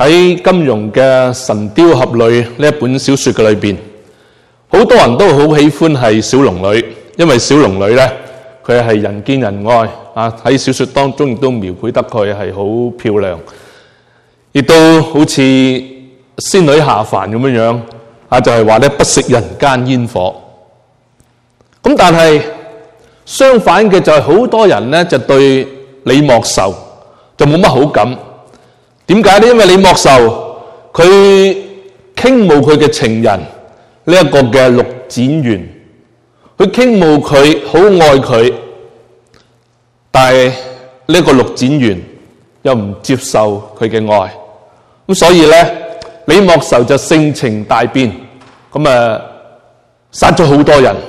喺金庸嘅《神鵰俠侶》呢一本小說嘅裏邊，好多人都好喜歡係小龍女，因為小龍女咧佢係人見人愛啊，喺小說當中亦都描繪得佢係好漂亮，亦都好似仙女下凡咁樣樣啊，就係話咧不食人間煙火。咁但係相反嘅就係好多人咧就對李莫愁就冇乜好感。點解咧？因為李莫愁佢傾慕佢嘅情人呢一個嘅陸展元，佢傾慕佢，好愛佢，但係呢個陸展元又唔接受佢嘅愛，咁所以咧李莫愁就性情大變，咁殺咗好多人。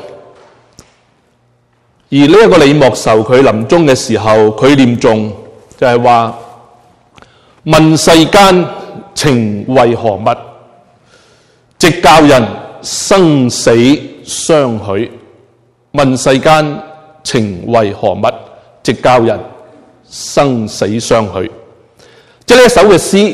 而呢一個李莫愁佢臨終嘅時候，佢念誦就係話：問世間情為何物，直教人生死相許。問世間情為何物，直教人生死相許。即係呢一首嘅詩，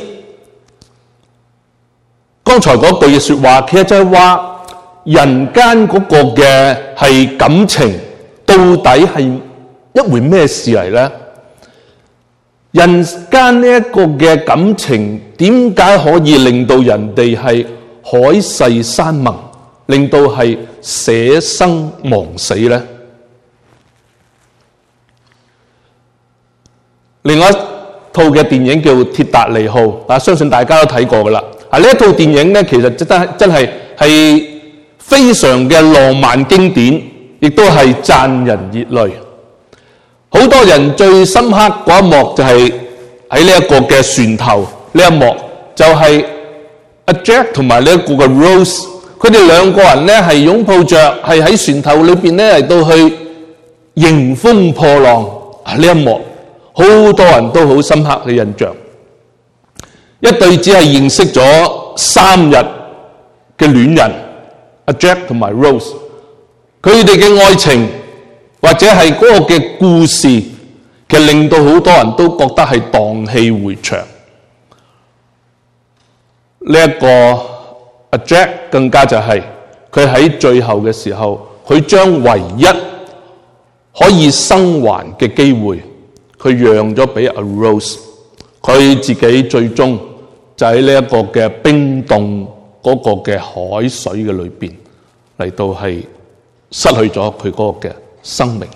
剛才嗰句嘅說話，其實就係話人間嗰個嘅係感情，到底係一回咩事嚟咧？人間呢一個嘅感情，點解可以令到人哋係海誓山盟，令到係捨生忘死咧？另外一套嘅電影叫《鐵達尼號》，相信大家都睇過噶啦。呢一套電影咧，其實真係非常嘅浪漫經典，亦都係賺人熱淚。好多人最深刻嗰一幕就係喺呢一個嘅船頭呢一幕，就係阿 Jack 同埋呢一個嘅 Rose， 佢哋兩個人咧係擁抱着，係喺船頭裏邊咧嚟到去迎風破浪呢一幕，好多人都好深刻嘅印象。一對只係認識咗3日嘅戀人，阿 Jack 同埋 Rose， 佢哋嘅愛情，或者係嗰個嘅故事，其實令到好多人都覺得係蕩氣迴腸。呢一個阿 Jack 更加就係佢喺最後嘅時候，佢將唯一可以生還嘅機會，佢讓咗俾阿 Rose， 佢自己最終就喺呢一個嘅冰凍嗰個嘅海水嘅裏邊嚟到係失去咗佢嗰個嘅生命。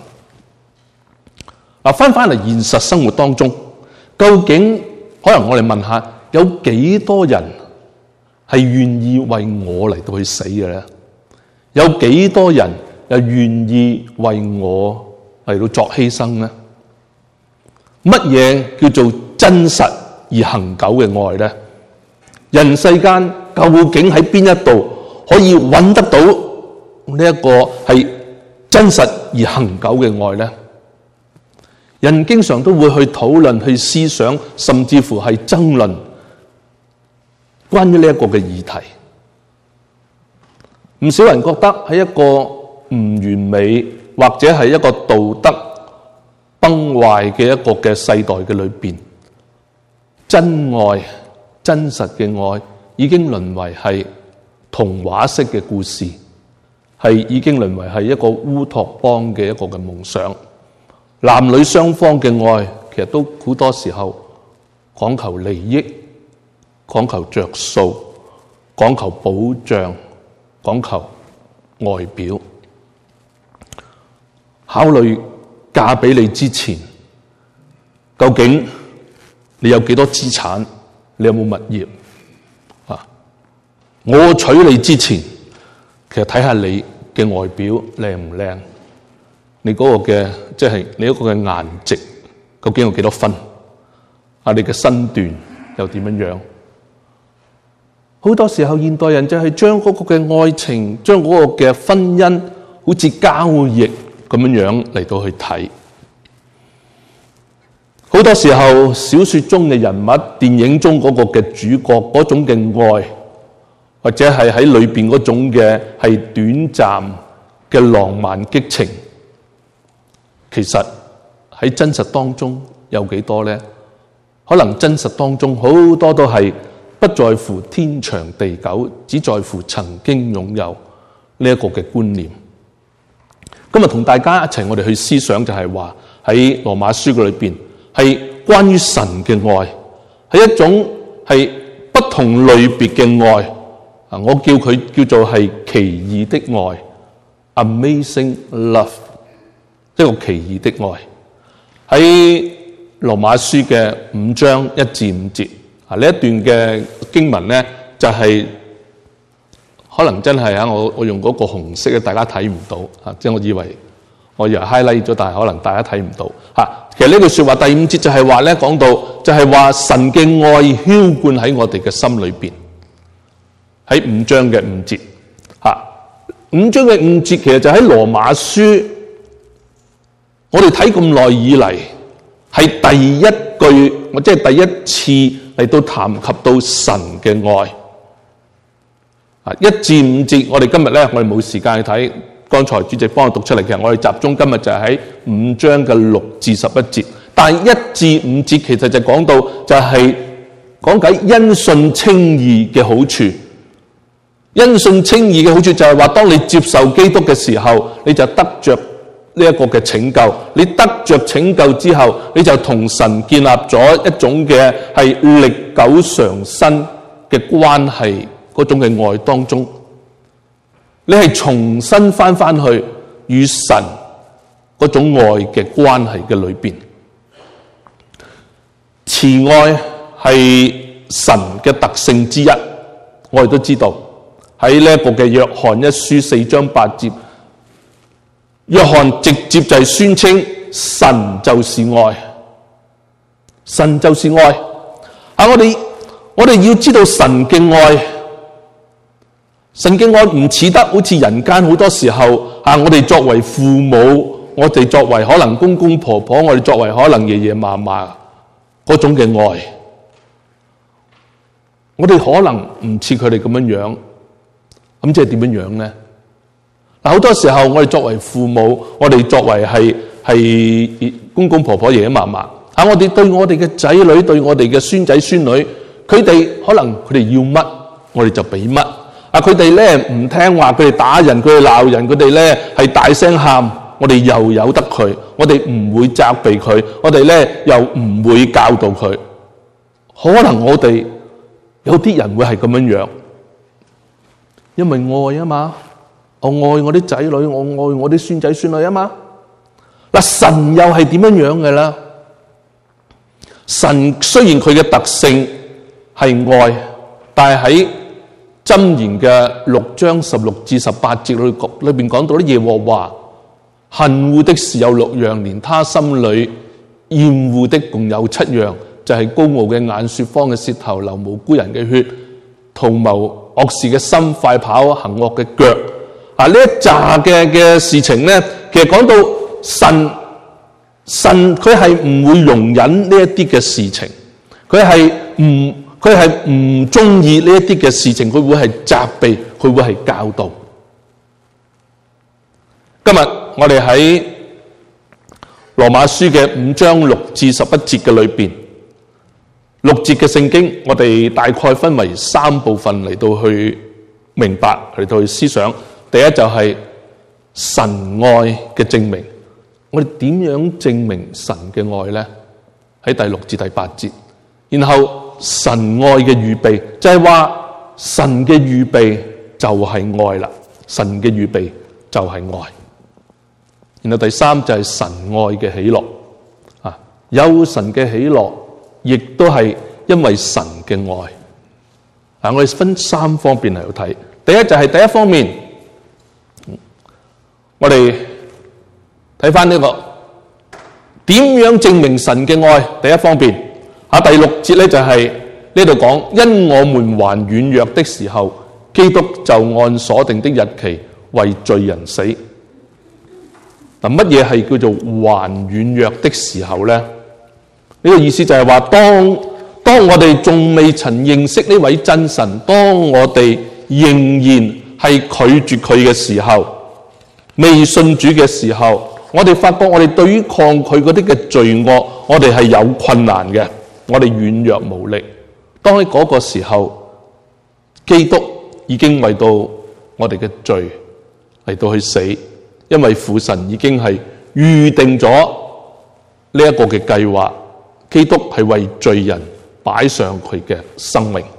翻嚟現實生活當中，究竟可能我哋問下，有幾多人係願意為我嚟到去死嘅咧？有幾多人又願意為我嚟到作犧牲咧？乜嘢叫做真實而恆久嘅愛咧？人世間究竟喺邊一度可以揾得到呢一個係真實而恆久嘅愛咧？人經常都會去討論、去思想，甚至乎係爭論關於呢一個嘅議題。唔少人覺得喺一個唔完美或者係一個道德崩壞嘅一個嘅世代嘅裏邊，真愛、真實嘅愛已經淪為係童話式嘅故事，係已經淪為係一個烏托邦嘅一個嘅夢想。男女雙方嘅愛其實都好多時候講求利益，講求着數，講求保障，講求外表。考慮嫁俾你之前，究竟你有幾多資產？你有冇物業？我娶你之前，其實睇下你嘅外表靚唔靚，你嗰個嘅即係你一個嘅顏值究竟有幾多分？你嘅身段又點樣樣？好多時候現代人就係將嗰個嘅愛情，將嗰個嘅婚姻好似交易咁樣樣嚟到去睇。好多時候小說中嘅人物，電影中嗰個嘅主角嗰種嘅愛，或者係喺裏邊嗰種嘅係短暫嘅浪漫激情，其實喺真實當中有幾多呢？可能真實當中好多都係不在乎天長地久，只在乎曾經擁有呢一個嘅觀念。今日同大家一齊我哋去思想，就係話喺羅馬書嘅裏邊係關於神嘅愛，係一種係不同類別嘅愛。我叫佢叫做係奇異的愛 ，Amazing Love， 一個奇異的愛。喺羅馬書嘅5章1至5節呢一段嘅經文咧，就係、可能真係我用嗰個紅色嘅，大家睇唔到即係我以為 highlight 咗，但係可能大家睇唔到其實呢句說話第5節就係話咧，講到就係話神嘅愛澆灌喺我哋嘅心裏邊。喺5章嘅5節5章嘅5節其實就喺羅馬書，我哋睇咁耐以嚟係第一句，或者係第一次嚟到談及到神嘅愛。1至5節，我哋今日咧，我哋冇時間去睇，剛才主席幫我讀出嚟，其實我哋集中今日就係喺5章嘅6至11節。但係1至5節其實就講到就係講緊因信稱義嘅好處。因信稱義嘅好處就係話，當你接受基督嘅時候，你就得着呢一個嘅拯救。你得着拯救之後，你就同神建立咗一種嘅係歷久常新嘅關係，嗰種嘅愛當中，你係重新翻去與神嗰種愛嘅關係嘅裏邊。慈愛係神嘅特性之一，我哋都知道。喺呢一個嘅約翰一書4章8節，約翰直接就係宣稱神就是愛，神就是愛。我哋要知道神嘅愛，神嘅愛唔似得好似人間好多時候我哋作為父母，我哋作為可能公公婆婆，我哋作為可能爺爺嫲嫲嗰種嘅愛，我哋可能唔似佢哋咁樣樣。咁即係點樣樣咧？好多時候我哋作為父母，我哋作為係公公婆婆、爺爺嫲嫲我哋對我哋嘅仔女，對我哋嘅孫仔孫女，佢哋可能佢哋要乜，我哋就俾乜。佢哋咧唔聽話，佢哋打人，佢哋鬧人，佢哋咧係大聲喊，我哋又由得佢，我哋唔會責備佢，我哋咧又唔會教導佢。可能我哋有啲人會係咁樣樣。因為愛啊嘛，我愛我啲仔女，我愛我啲孫仔孫女啊嘛。神又係點樣樣嘅咧？神雖然佢嘅特性係愛，但係喺箴言嘅6章16至18節裏邊講到啲耶和華恨惡的事有6樣，連他心裏厭惡的共有7樣，就係高傲嘅眼、說謊嘅舌頭、流無辜人嘅血、圖謀惡事嘅心、快跑行惡嘅腳。呢一紮嘅事情咧，其實講到神佢係唔會容忍呢一啲嘅事情，佢係唔中意呢一啲嘅事情，佢會係責備，佢會係教導。今日我哋喺羅馬書嘅5章6至11節嘅裏邊，6節嘅聖經，我哋大概分為3部分嚟到去明白，嚟到去思想。第一就係神愛嘅證明，我哋點樣證明神嘅愛呢？喺第6至第8節。然後神愛嘅預備，就係話神嘅預備就係愛啦，神嘅預備就係愛。然後第3就係神愛嘅喜樂，有神嘅喜樂，亦都係因為神嘅愛。我哋分3方面嚟到睇。第一就係第一方面，我哋睇翻呢個點樣證明神嘅愛。第一方面，第6節咧就係呢度講，因我們還軟弱的時候，基督就按所定的日期為罪人死。乜嘢係叫做還軟弱的時候咧？呢個意思就係話，當我哋仲未曾認識呢位真神，當我哋仍然係拒絕佢嘅時候，未信主嘅時候，我哋發覺我哋對於抗拒嗰啲嘅罪惡，我哋係有困難嘅，我哋軟弱無力。 當喺嗰個時候，基督已經為到我哋嘅罪嚟到去死，因為父神已經係預定咗呢一個嘅計劃，基督係為罪人擺上佢嘅生命。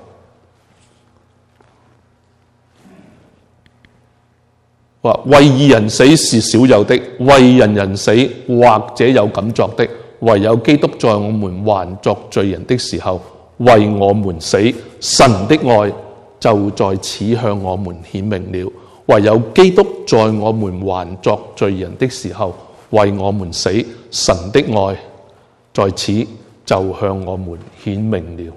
話為義人死是少有的，為人人死或者有敢作的，唯有基督在我們還作罪人的時候為我們死，神的愛就在此向我們顯明了。唯有基督在我們還作罪人的時候為我們死，神的愛在此就向我們顯明了。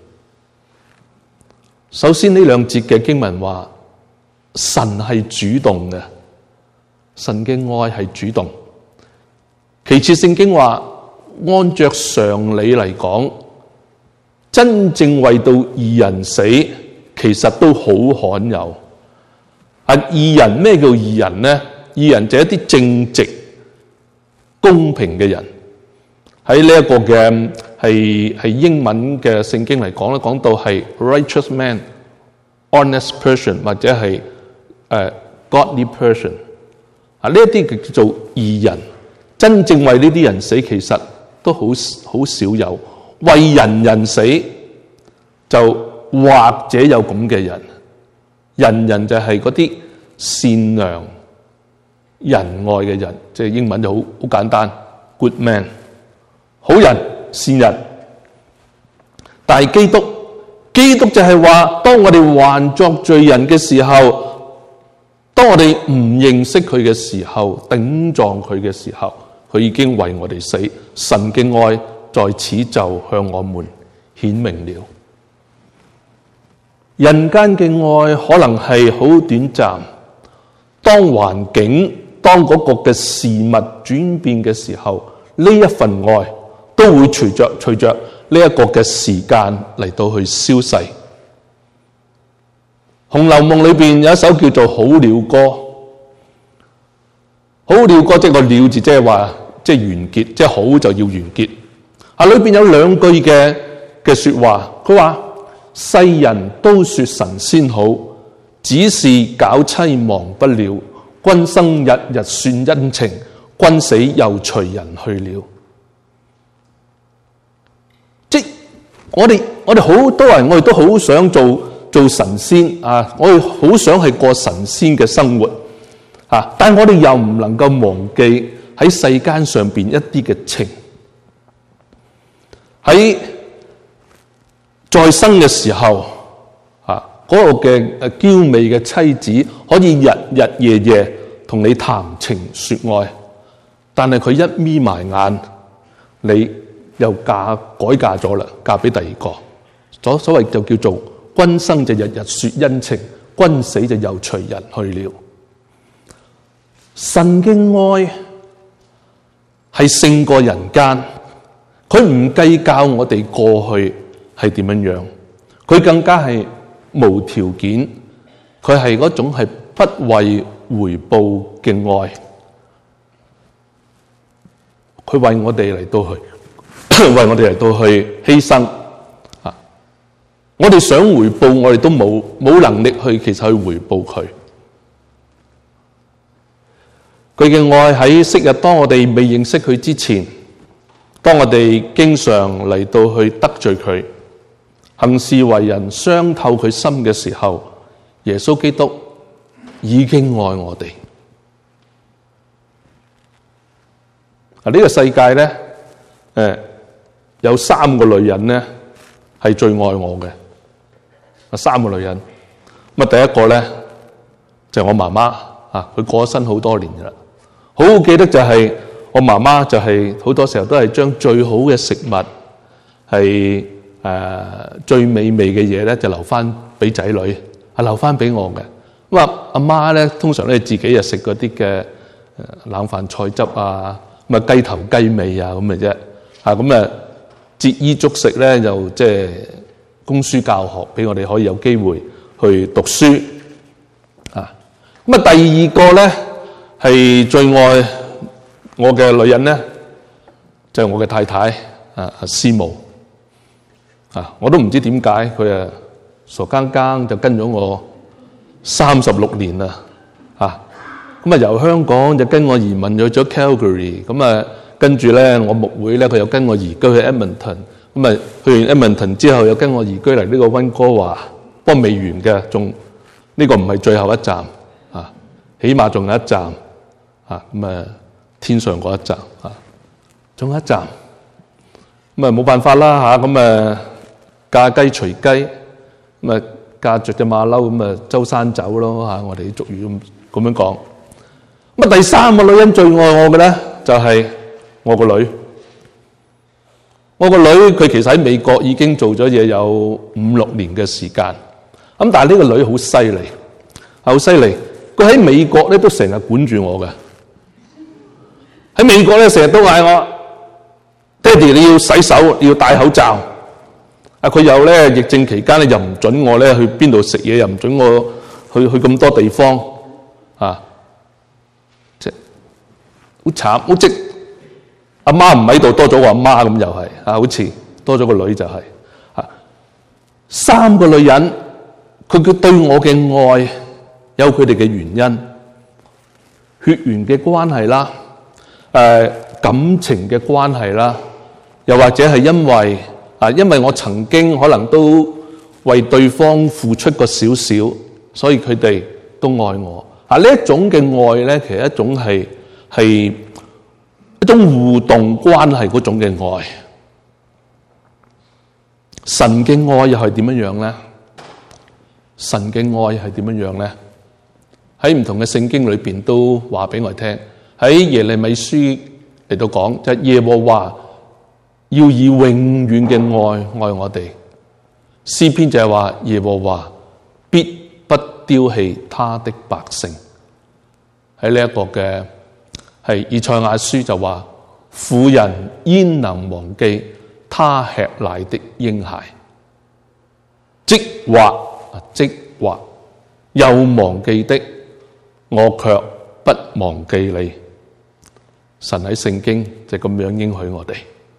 首先呢兩節嘅經文話，神係主動嘅，神嘅愛係主動。其次聖經話，按着常理嚟講，真正為到義人死，其實都好罕有。義人，咩叫義人呢？義人就係一啲正直、公平嘅人。喺呢一個嘅係英文嘅聖經嚟講咧，講到係 righteous man、honest person 或者係godly person。呢一啲叫做義人。真正為呢啲人死，其實都好少有。為人人死，就或者有咁嘅人。人就係嗰啲善良仁愛嘅人，即係英文就好簡單 good man， 好人善人。但係基督就係話，當我哋還作罪人嘅時候，當我哋唔認識佢嘅時候，頂撞佢嘅時候，佢已經為我哋死。神嘅愛在此就向我們顯明了。人間嘅愛可能係好短暫，當環境、當嗰個嘅事物轉變嘅時候，呢一份愛都會隨着呢一個嘅時間嚟到去消逝。《紅樓夢》裏邊有一首叫做《好了歌》，好了歌即係個了字，即係話即係完結，即係好就要完結。裏邊有兩句嘅說話，佢話，世人都說神仙好，只是搞妻忘不了。君生日日算恩情，君死又隨人去了。即我哋好多人，我哋都好想做神仙啊！我哋好想係過神仙嘅生活啊！但我哋又唔能夠忘記喺世間上邊一啲嘅情。喺在生嘅時候，嗰個嘅嬌美嘅妻子可以日日夜夜同你談情說愛，但係佢一眯埋眼，你又改嫁咗啦，嫁俾第二個。所謂就叫做君生就日日說恩情，君死就又隨人去了。神嘅愛係勝過人間，佢唔計較我哋過去係點樣樣，佢更加係無條件，佢係嗰種係不為回報嘅愛，佢為我哋嚟到去為我哋嚟到去犧牲啊！我哋想回報，我哋都冇能力其實去回報佢。佢嘅愛喺昔日，當我哋未認識佢之前，當我哋經常嚟到去得罪佢，行事為人傷透佢心嘅時候，耶穌基督已經愛我哋。呢個世界咧，有3個女人咧係最愛我嘅。3個女人，咁第一個咧就係我媽媽啊，佢過咗身好多年噶啦，好記得就係我媽媽就係好多時候都係將最好嘅食物係最美味嘅嘢咧就留翻俾仔女，留翻俾我嘅。咁阿媽咧通常咧自己又食嗰啲嘅冷飯菜汁啊，咁啊雞頭雞尾啊咁嘅啫。咁啊節衣縮食咧又即係供書教學，俾我哋可以有機會去讀書。咁啊第二個咧係最愛我嘅女人咧，就係我嘅太太師母。 我都唔知點解佢傻更更就跟咗我36年啦，咁由香港就跟我移民去咗 Calgary， 咁跟住咧我牧會咧佢又跟我移居去 Edmonton， 咁去完 Edmonton 之後又跟我移居嚟呢個溫哥華，不過未完嘅，仲呢個唔係最後一站起碼仲有一站咁天上嗰一站仲有一站，咁冇辦法啦咁嫁雞隨雞，咁嫁着隻馬騮咁周山走咯我哋啲俗語咁樣講。咁第三個女人最愛我嘅咧就係我個女。我個女佢其實喺美國已經做咗嘢有5-6年嘅時間，咁但係呢個女好犀利，好犀利。佢喺美國咧都成日管住我嘅，喺美國咧成日都嗌我爹哋你要洗手，你要戴口罩。佢又咧疫症期間咧又唔准我咧去邊度食嘢，又唔准我去咁多地方即係好慘，好即阿媽唔喺度，多咗個阿媽咁又係好似多咗個女就係3個女人，佢對我嘅愛有佢哋嘅原因，血緣嘅關係啦，感情嘅關係啦，又或者係因為我曾經可能都為對方付出過少少，所以佢哋都愛我。呢一種嘅愛咧，其實一種係一種互動關係嗰種嘅愛。神嘅愛又係點樣樣咧？神嘅愛係點樣樣咧？喺唔同嘅聖經裏邊都話俾我哋聽。喺耶利米書嚟到講，就係耶和華要以永遠嘅愛我哋。詩篇就係話耶和華必不丟棄他的百姓。喺呢一個嘅係以賽亞書就話，婦人焉能忘記他吃奶的嬰孩？即或又忘記的，我卻不忘記你。神喺聖經就咁樣應許我哋。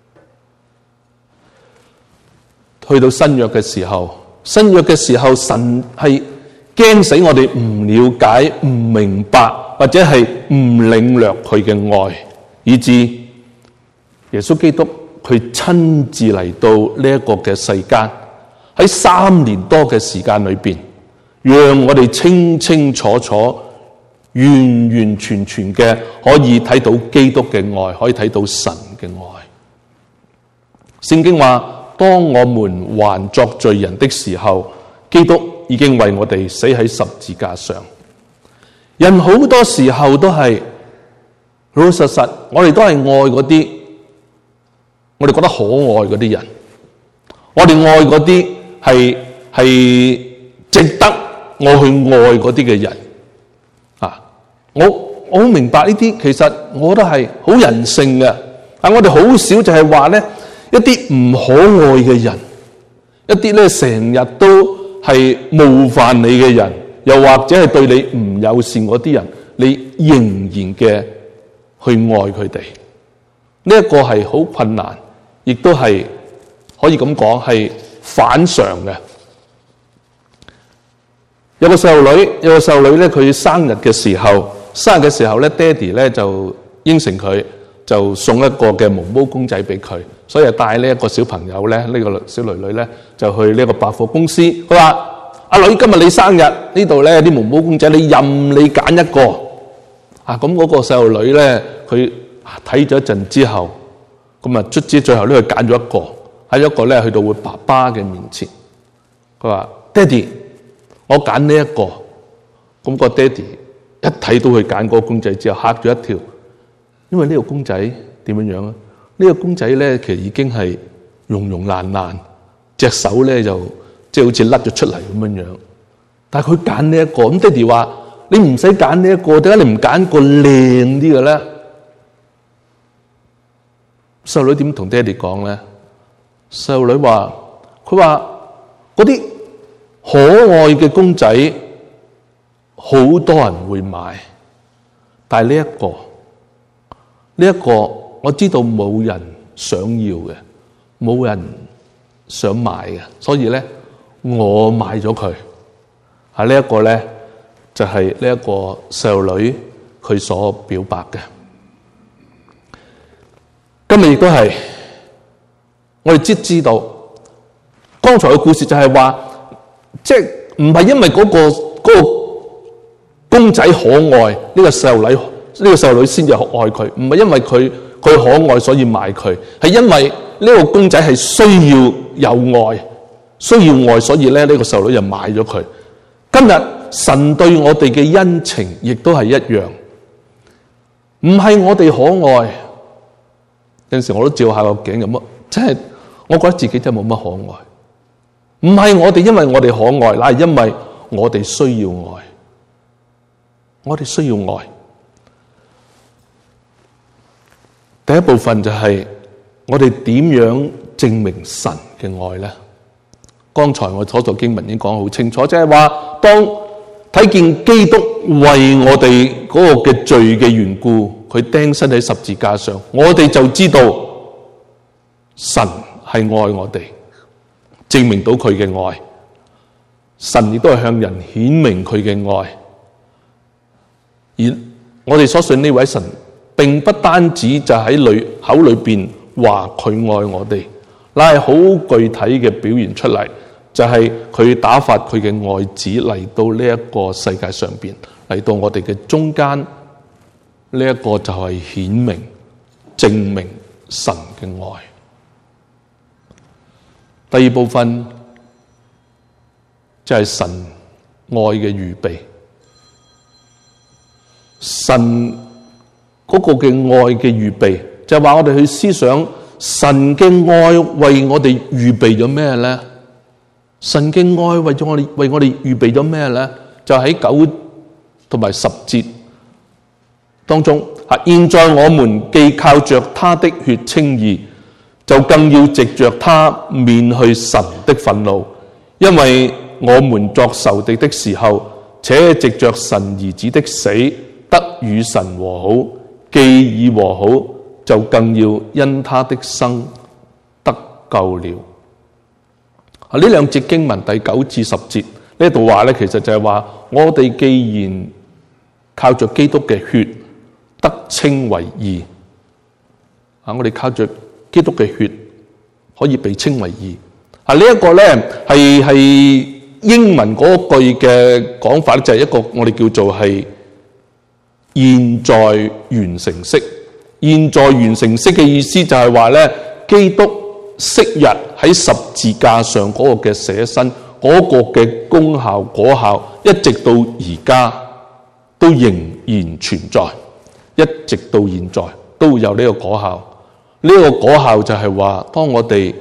去到新約嘅時候，神係驚死我哋唔了解、唔明白，或者係唔領略佢嘅愛，以致耶穌基督佢親自嚟到呢一個嘅世間，喺3年多嘅時間裏邊，讓我哋清清楚楚、完完全全嘅可以睇到基督嘅愛，可以睇到神嘅愛。聖經話，當我們還作罪人的時候，基督已經為我哋死喺十字架上。人好多時候都係老老實實，我哋都係愛嗰啲我哋覺得可愛嗰啲人，我哋愛嗰啲係值得我去愛嗰啲嘅人。我好明白呢啲，其實我覺得係好人性嘅。我哋好少就係話咧，一啲唔可愛嘅人，一啲咧成日都係冒犯你嘅人，又或者係對你唔友善嗰啲人，你仍然嘅去愛佢哋。呢一個係好困難，亦都係可以咁講係反常嘅。有個細路女咧，佢生日嘅時候咧，爹哋咧就應承佢，就送一個嘅毛毛公仔俾佢，所以帶呢一個小朋友咧，呢個小女女咧就去呢個百貨公司。佢話：阿女，今日你生日，呢度咧啲毛毛公仔，你任你揀一個。咁嗰個細路女咧，佢睇咗一陣之後，咁卒之最後呢，佢揀咗一個，喺一個咧去到佢爸爸嘅面前。佢話：爹哋，我揀呢一個。咁個爹哋一睇到佢揀嗰個公仔之後，嚇咗一跳，因為呢個公仔點樣樣啊？呢個公仔咧其實已經係溶溶爛爛，隻手咧就即係好似甩咗出嚟咁樣樣。但係佢揀呢一個，咁爹哋話：你唔使揀呢一個，點解你唔揀個靚啲嘅咧？細路女點同爹哋講咧？細路女話：佢話嗰啲可愛嘅公仔好多人會買，但係呢一個我知道冇人想要嘅，冇人想買嘅，所以咧我買咗佢。呢一個咧就係呢一個細路女佢所表白嘅。今日亦都係我哋知道，剛才嘅故事就係話，即係唔係因為嗰個公仔可愛，呢個細路女先至愛佢，唔係因為佢可愛所以買佢，係因為呢個公仔係需要有愛，所以咧呢個細路女就買咗佢。今日神對我哋嘅恩情亦都係一樣，唔係我哋可愛。有陣時我都照下個頸，有乜真係我覺得自己真係冇乜可愛。唔係我哋因為我哋可愛，乃係因為我哋需要愛。我哋需要愛。第一部分就係我哋點樣證明神嘅愛咧？剛才我所讀經文已經講好清楚，即係話當睇見基督為我哋嗰個嘅罪嘅緣故，佢釘身喺十字架上，我哋就知道神係愛我哋，證明到佢嘅愛。神亦都係向人顯明佢嘅愛。而我哋所信呢位神，並不單止就喺口裏邊話佢愛我哋，乃係好具體嘅表現出嚟，就係佢打發佢嘅愛子嚟到呢一個世界上邊，嚟到我哋嘅中間，呢一個就係顯明、證明神嘅愛。第二部分就係神愛嘅預備。神嗰個嘅愛嘅預備，就係話我哋去思想神嘅愛為我哋預備咗咩咧？神嘅愛為我哋預備咗咩咧？就喺9同埋10節當中，現在我們既靠着他的血稱義，就更要藉着他免去神的憤怒，因為我們作仇敵的時候，且藉着神兒子的死，得與神和好，既已和好，就更要因他的生得救了。呢兩節經文第9至10節呢度話咧，其實就係話我哋既然靠着基督嘅血得稱為義，我哋靠着基督嘅血可以被稱為義。呢一個咧係英文嗰句嘅講法，就係一個我哋叫做係現在完成式。現在完成式嘅意思就係話咧，基督昔日喺十字架上嗰個嘅捨身，嗰個嘅功效果效，一直到而家都仍然存在，一直到現在都有呢個果效。呢個果效就係話，當我哋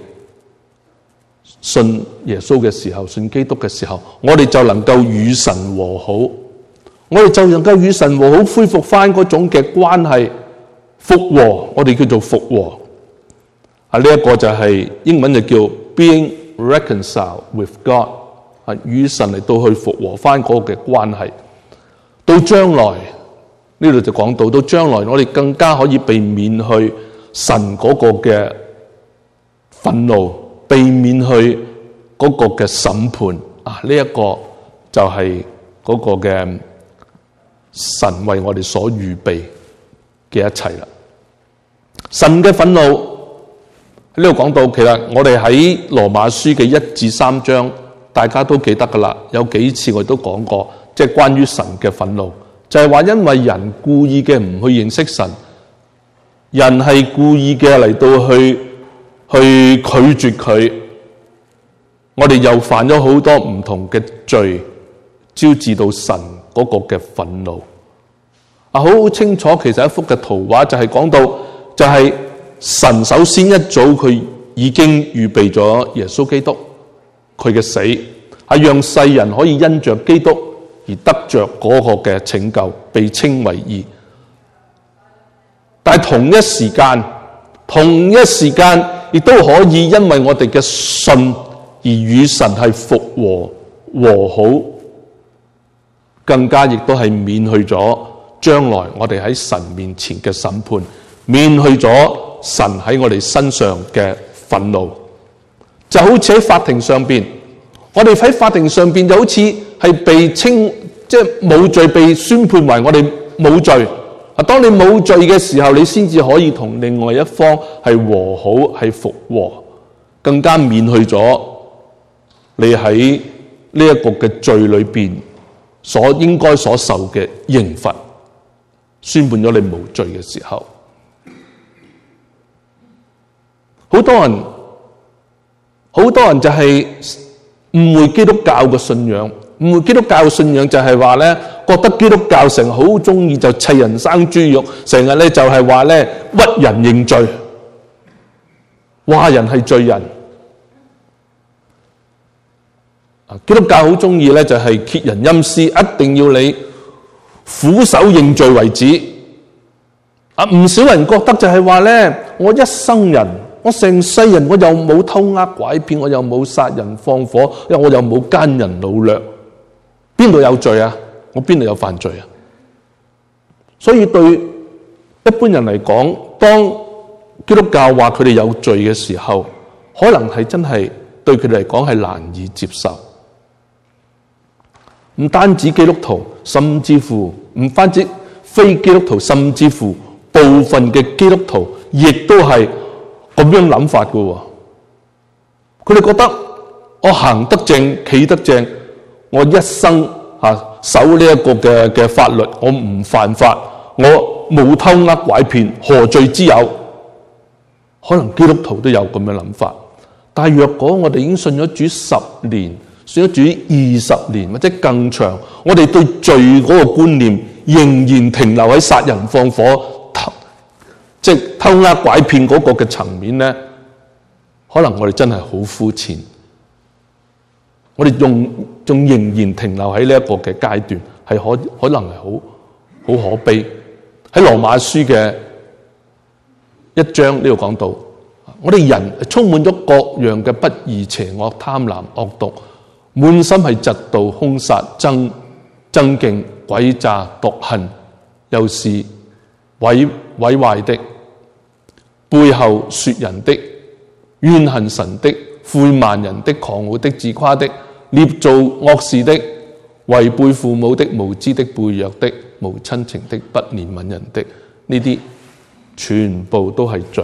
信耶穌嘅時候，信基督嘅時候，我哋就能夠與神和好，我哋就能夠與神和好，恢復翻嗰種嘅關係，復和，我哋叫做復和。呢一個就係英文就叫 being reconciled with God， 與神嚟到去復和翻嗰個嘅關係。到將來呢度就講到將來我哋更加可以避免去神嗰個嘅憤怒，避免去嗰個嘅審判。呢一個就係嗰個嘅神為我哋所預備嘅一切啦。神嘅憤怒喺呢度講到，其實我哋喺羅馬書嘅1至3章，大家都記得噶啦，有幾次我都講過，即係關於神嘅憤怒，就係話因為人故意嘅唔去認識神，人係故意嘅嚟到去拒絕佢，我哋又犯咗好多唔同嘅罪，招致到神嗰個嘅憤怒。好清楚，其實一幅嘅圖畫就係講到，就係神首先一早佢已經預備咗耶穌基督佢嘅死，係讓世人可以因着基督而得着嗰個嘅拯救，被稱為義。但係同一時間亦都可以因為我哋嘅信而與神係復和好，更加亦都係免去咗將來我哋喺神面前嘅審判，免去咗神喺我哋身上嘅憤怒。 就好似喺法庭上邊，我哋喺法庭上邊就好似係被稱即係冇罪，被宣判為我哋冇罪。當你冇罪嘅時候，你先至可以同另外一方係和好，係復和，更加免去咗你喺呢一個嘅罪裏邊所應該所受嘅刑罰。宣判咗你無罪嘅時候，好多人就係誤會基督教嘅信仰。誤會基督教嘅信仰就係話咧，覺得基督教成日好中意就砌人生豬肉，成日咧就係話咧屈人認罪，話人係罪人。基督教好中意咧就係揭人陰私，一定要你苦守認罪為止。唔少人覺得就係話咧，我一生人，我成世人，我又冇偷呃拐騙，我又冇殺人放火，我又冇奸人擄掠，邊度有罪啊？我邊度有犯罪啊？所以對一般人嚟講，當基督教話佢哋有罪嘅時候，可能係真係對佢哋嚟講係難以接受。唔單止基督徒，甚至乎唔單止非基督徒，甚至乎部分嘅基督徒亦都係咁樣諗法嘅喎。佢哋覺得我行得正，企得正，我一生守呢一個嘅法律，我唔犯法，我冇偷呃拐騙，何罪之有？可能基督徒都有咁樣諗法。但係若果我哋已經信咗主10年，信咗主20年或者更長，我哋對罪嗰個觀念仍然停留喺殺人放火、即係偷呃拐騙嗰個嘅層面咧，可能我哋真係好膚淺。我哋仲仍然停留喺呢一個嘅階段，係可能係好可悲。喺羅馬書嘅1章呢度講到，我哋人充滿咗各樣嘅不義、邪惡、貪婪、惡毒，滿心係嫉妒、兇殺、爭競、詭詐、毒恨，又是毀壞的，背後說人的，怨恨神的，侮慢人的，狂傲的，自誇的，捏造惡事的，違背父母的，無知的，背約的，無親情的，不憐憫人的，呢啲全部都係罪。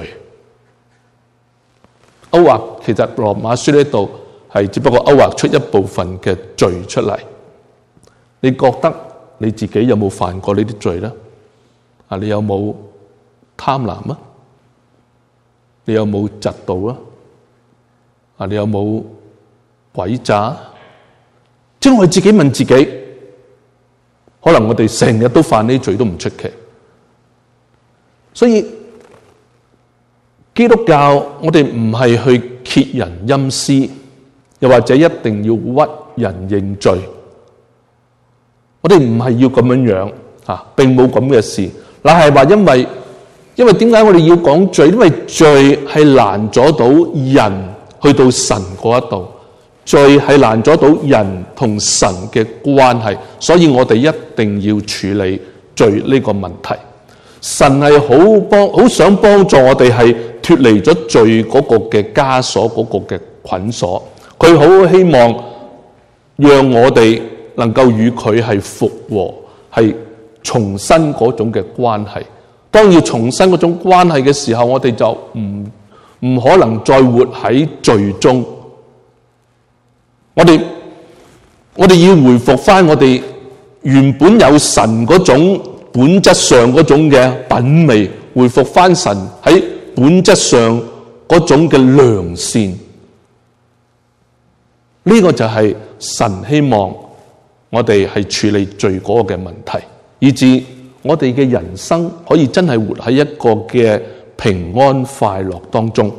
勾畫其實羅馬書呢度係只不過勾畫出一部分嘅罪出嚟。你覺得你自己有冇犯過呢啲罪咧？你有冇貪婪啊？你有冇嫉妒啊？你有冇詭詐？即係我哋自己問自己，可能我哋成日都犯呢啲罪都唔出奇。所以基督教我哋唔係去揭人陰私，又或者一定要屈人認罪。我哋唔係要咁樣並冇咁嘅事。乃係話因為點解我哋要講罪？因為罪係攔阻到人去到神嗰一度，罪係攔阻到人同神嘅關係，所以我哋一定要處理罪呢個問題。神係好想幫助我哋係脫離咗罪嗰個嘅枷鎖，嗰個嘅捆鎖。佢好希望讓我哋能夠與佢係復和，係重新嗰種嘅關係。當要重新嗰種關係嘅時候，我哋就唔可能再活喺罪中。我哋要回復翻我哋原本有神嗰種本質上嗰種嘅品味，回復翻神喺本質上嗰種嘅良善。呢個就係神希望我哋係處理罪嗰個嘅問題，以致我哋嘅人生可以真係活喺一個嘅平安快樂當中。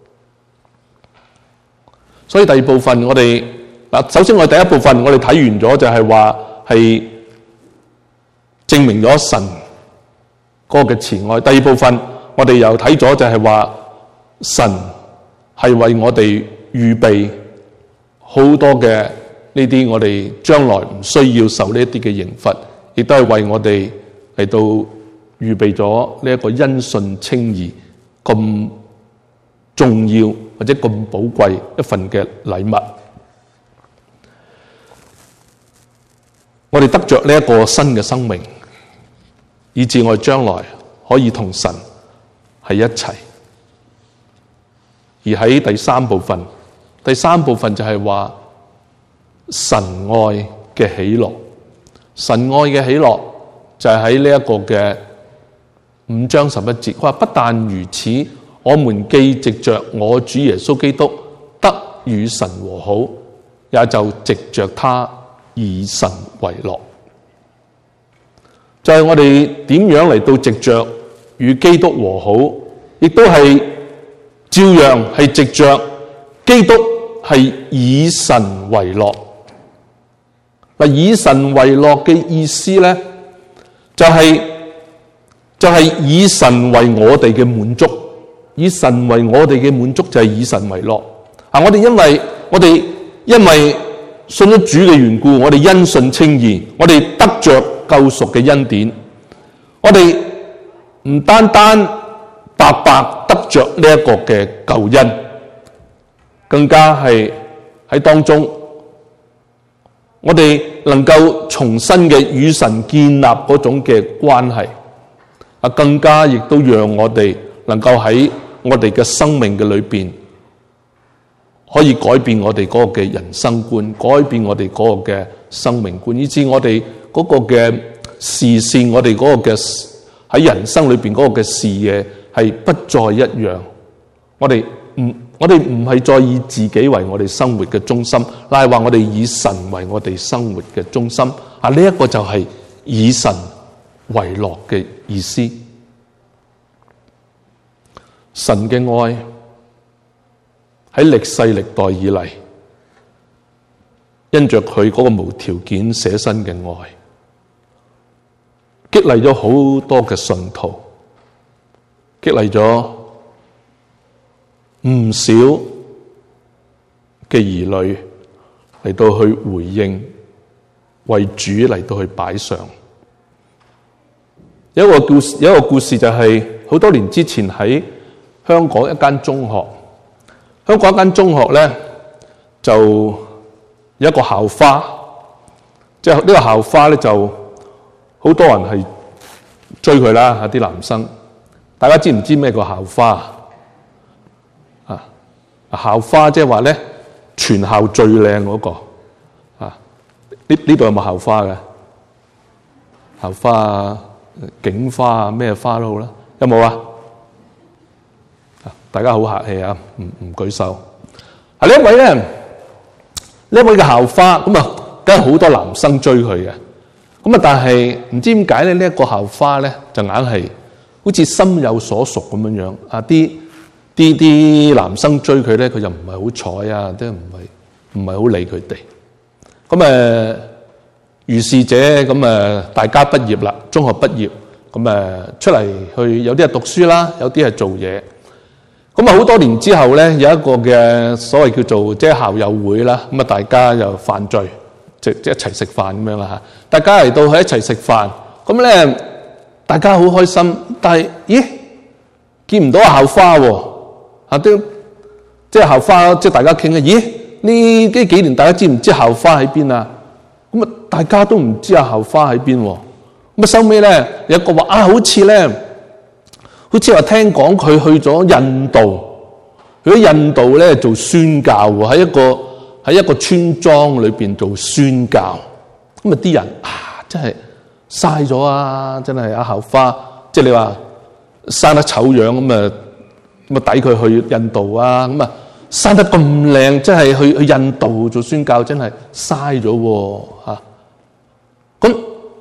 所以第二部分我哋首先我哋第一部分我哋睇完咗，就係話係證明咗神嗰個嘅慈愛。第二部分我哋又睇咗，就係話神係為我哋預備好多嘅呢啲我哋將來唔需要受呢一啲嘅刑罰，亦都係為我哋嚟到預備咗呢一個因信稱義咁重要或者咁寶貴一份嘅禮物。我哋得着呢一個新嘅生命，以致我哋將來可以同神喺一齊。而喺第三部分就係話神愛嘅喜樂。神愛嘅喜樂就係喺呢一個嘅5章11節，佢話不但如此，我們既藉着我主耶穌基督得與神和好，也就藉着他以神為樂。就係我哋點樣嚟到藉着與基督和好，亦都係照樣係藉着基督係以神為樂。嗱，以神為樂嘅意思咧，就係以神為我哋嘅滿足，以神為我哋嘅滿足就係以神為樂。我哋因為信咗主嘅緣故，我哋因信稱義，我哋得着救贖嘅恩典，我哋唔單單白白得着呢一個嘅救恩，更加係喺當中，我哋能夠重新嘅與神建立嗰種嘅關係，更加亦都讓我哋能夠喺我哋嘅生命嘅裏邊，可以改變我哋嗰個嘅人生觀，改變我哋嗰個嘅生命觀，以致我哋嗰個嘅視線，我哋嗰個嘅喺人生裏邊嗰個嘅視野係不再一樣。我哋唔係再以自己為我哋生活嘅中心，乃係話我哋以神為我哋生活嘅中心。呢一個就係以神為樂嘅意思。神嘅愛喺歷世歷代以嚟，因着佢嗰個無條件捨身嘅愛，激勵咗好多嘅信徒，激勵咗唔少嘅兒女嚟到去回應，為主嚟到去擺上。有一個故事就係好多年之前喺香港一間中學，香港一間中學咧就有一個校花，即係呢個校花咧就好多人係追佢啦，啲男生。大家知唔知咩叫校花啊？校花即係話咧全校最靚嗰個啊！呢度有冇校花嘅？校花啊、警花啊、咩花都好啦，有冇啊？大家好客氣啊，唔舉手。呢一位嘅校花咁啊，梗係好多男生追佢嘅。咁啊，但係唔知點解咧？呢一個校花咧就硬係好似心有所屬咁樣樣啊！啲男生追佢咧，佢就唔係好睬啊，都唔係好理佢哋。咁如是者咁大家畢業啦，中學畢業咁出嚟去，有啲係讀書啦，有啲係做嘢。咁好多年之後咧，有一個嘅所謂叫做即係校友會啦，咁大家又飯聚，即一齊食飯咁樣啦嚇。大家嚟到去一齊食飯，咁咧大家好開心，但係咦見唔到校花喎，都即係校花，即係大家傾啊，咦呢幾年大家知唔知校花喺邊啊？咁大家都唔知校花喺邊喎。咁收尾咧有一個話好似話聽講佢去咗印度，去咗印度咧做宣教喎，喺一個村莊裏邊做宣教。咁啲人真係嘥咗啊！真係校花，即係你話生得醜樣咁抵佢去印度啊！咁生得咁靚，真係去印度做宣教，真係嘥咗喎嚇。咁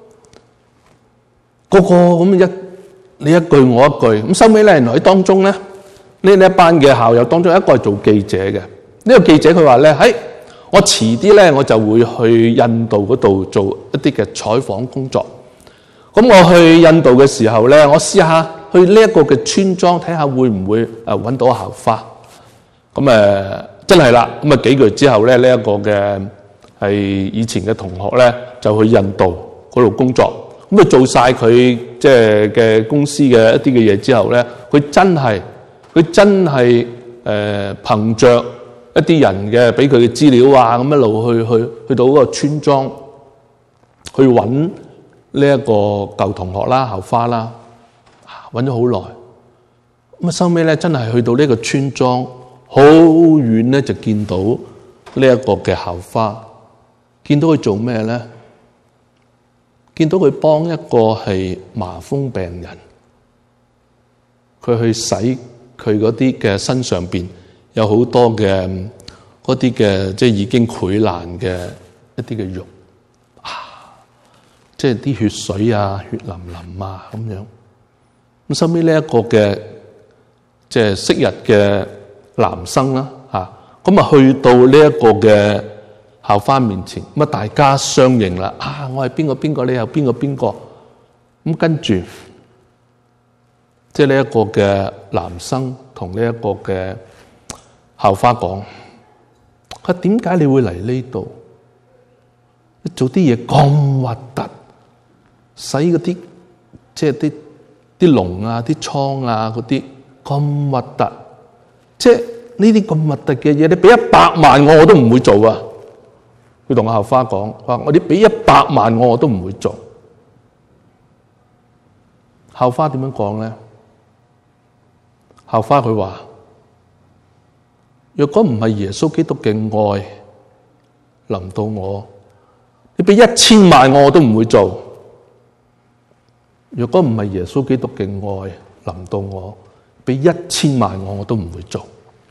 個咁你一句我一句，咁收尾咧，原來喺當中咧，呢一班嘅校友當中，一個係做記者嘅。呢個記者佢話咧，我遲啲咧，我就會去印度嗰度做一啲嘅採訪工作。咁我去印度嘅時候咧，我試下去呢一個嘅村莊睇下會唔會揾到校花。咁真係啦。咁幾個月之後咧，呢一個嘅係以前嘅同學咧，就去印度嗰度工作。咁做晒佢即係嘅公司嘅一啲嘅嘢之後咧，佢真係憑着一啲人嘅俾佢嘅資料啊，咁一路去到嗰個村莊去揾呢一個舊同學啦、校花啦，揾咗好耐。咁啊，收尾咧真係去到呢個村莊，好遠咧就見到呢一個嘅校花。見到佢做咩咧？見到佢幫一個係麻風病人，佢去洗佢嗰啲嘅身上邊有好多嘅嗰啲嘅即係已經潰爛嘅一啲嘅肉，即係啲血水啊、血淋淋啊咁樣。咁收尾呢一個嘅即係昔日嘅男生啦，咁啊去到呢一個嘅校花面前，咁啊大家相認啦，我係邊個邊個，你又邊個邊個，咁跟住即係呢一個嘅男生同呢一個嘅校花講：佢點解你會嚟呢度？做啲嘢咁核突，使嗰啲即係啲膿啊、啲瘡啊嗰啲咁核突，即係呢啲咁核突嘅嘢，你俾100萬我都唔會做啊！佢同校花講：我哋俾100萬我都唔會做。校花點樣講咧？校花佢話：若果唔係耶穌基督嘅愛臨到我，你俾1000萬我都唔會做。若果唔係耶穌基督嘅愛臨到我，俾1000萬我都唔會做。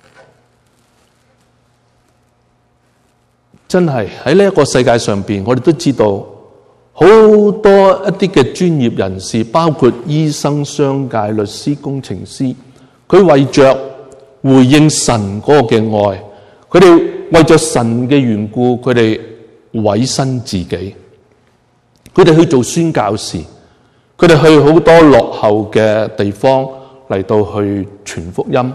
真係喺呢一個世界上邊，我哋都知道好多一啲嘅專業人士，包括醫生、商界、律師、工程師，佢為着回應神嗰個嘅愛，佢哋為着神嘅緣故，佢哋委身自己，佢哋去做宣教士，佢哋去好多落後嘅地方嚟到去傳福音，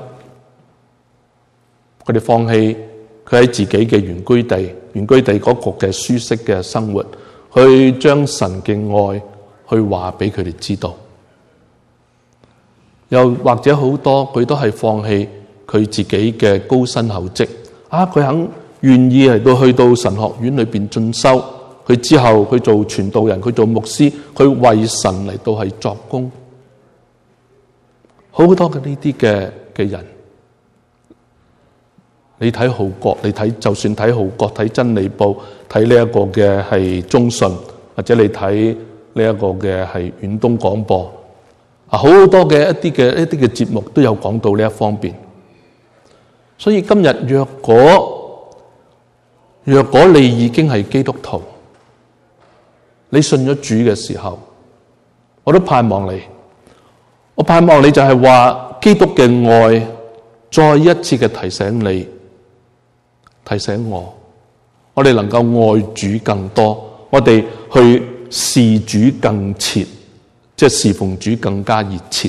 佢哋放棄佢喺自己嘅原居地嗰個嘅舒適嘅生活，去將神嘅愛去話俾佢哋知道。又或者好多佢都係放棄佢自己嘅高薪厚職，佢肯願意嚟到去到神學院裏邊進修，佢之後去做傳道人，佢做牧師，佢為神嚟到係作工。好多嘅呢啲嘅人。你睇號角，就算睇號角，睇真理報，睇呢一個嘅係中信，或者你睇呢一個嘅係遠東廣播，好多嘅一啲嘅節目都有講到呢一方面。所以今日若果你已經係基督徒，你信咗主嘅時候，我都盼望你，我盼望你就係話基督嘅愛再一次嘅提醒你。提醒我哋能夠愛主更多，我哋去侍主更切，即係侍奉主更加熱切。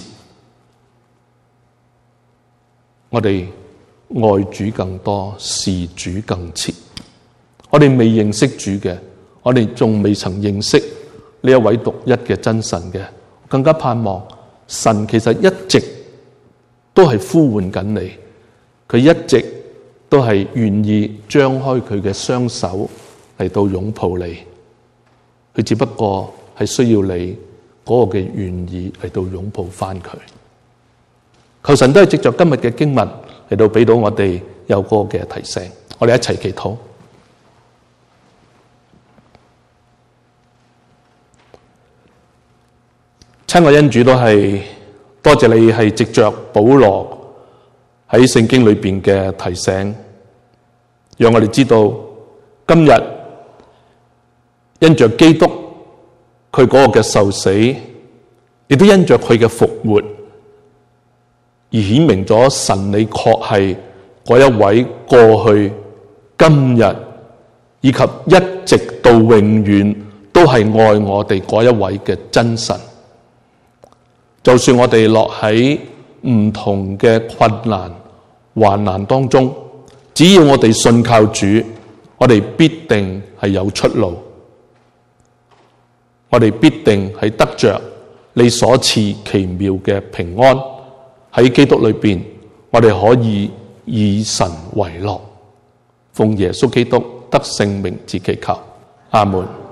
我哋愛主更多，侍主更切。我哋未認識主嘅，我哋仲未曾認識呢一位獨一嘅真神嘅，更加盼望神其實一直都係呼喚緊你，佢一直都係願意張開佢嘅雙手嚟到擁抱你，佢只不過係需要你嗰個嘅願意嚟到擁抱翻佢。求神都係藉着今日嘅經文嚟到俾到我哋有個嘅提醒，我哋一齊祈禱。親愛恩主，都係多謝你係藉着保羅喺聖經裏邊嘅提醒，讓我哋知道今日因着基督佢嗰個嘅受死，亦都因着佢嘅復活，而顯明咗神你確係嗰一位過去、今日以及一直到永遠都係愛我哋嗰一位嘅真神。就算我哋落喺唔同嘅困難患難當中，只要我哋信靠主，我哋必定係有出路，我哋必定係得着你所賜奇妙嘅平安。喺基督裏邊，我哋可以以神為樂。奉耶穌基督得勝名字祈求，阿門。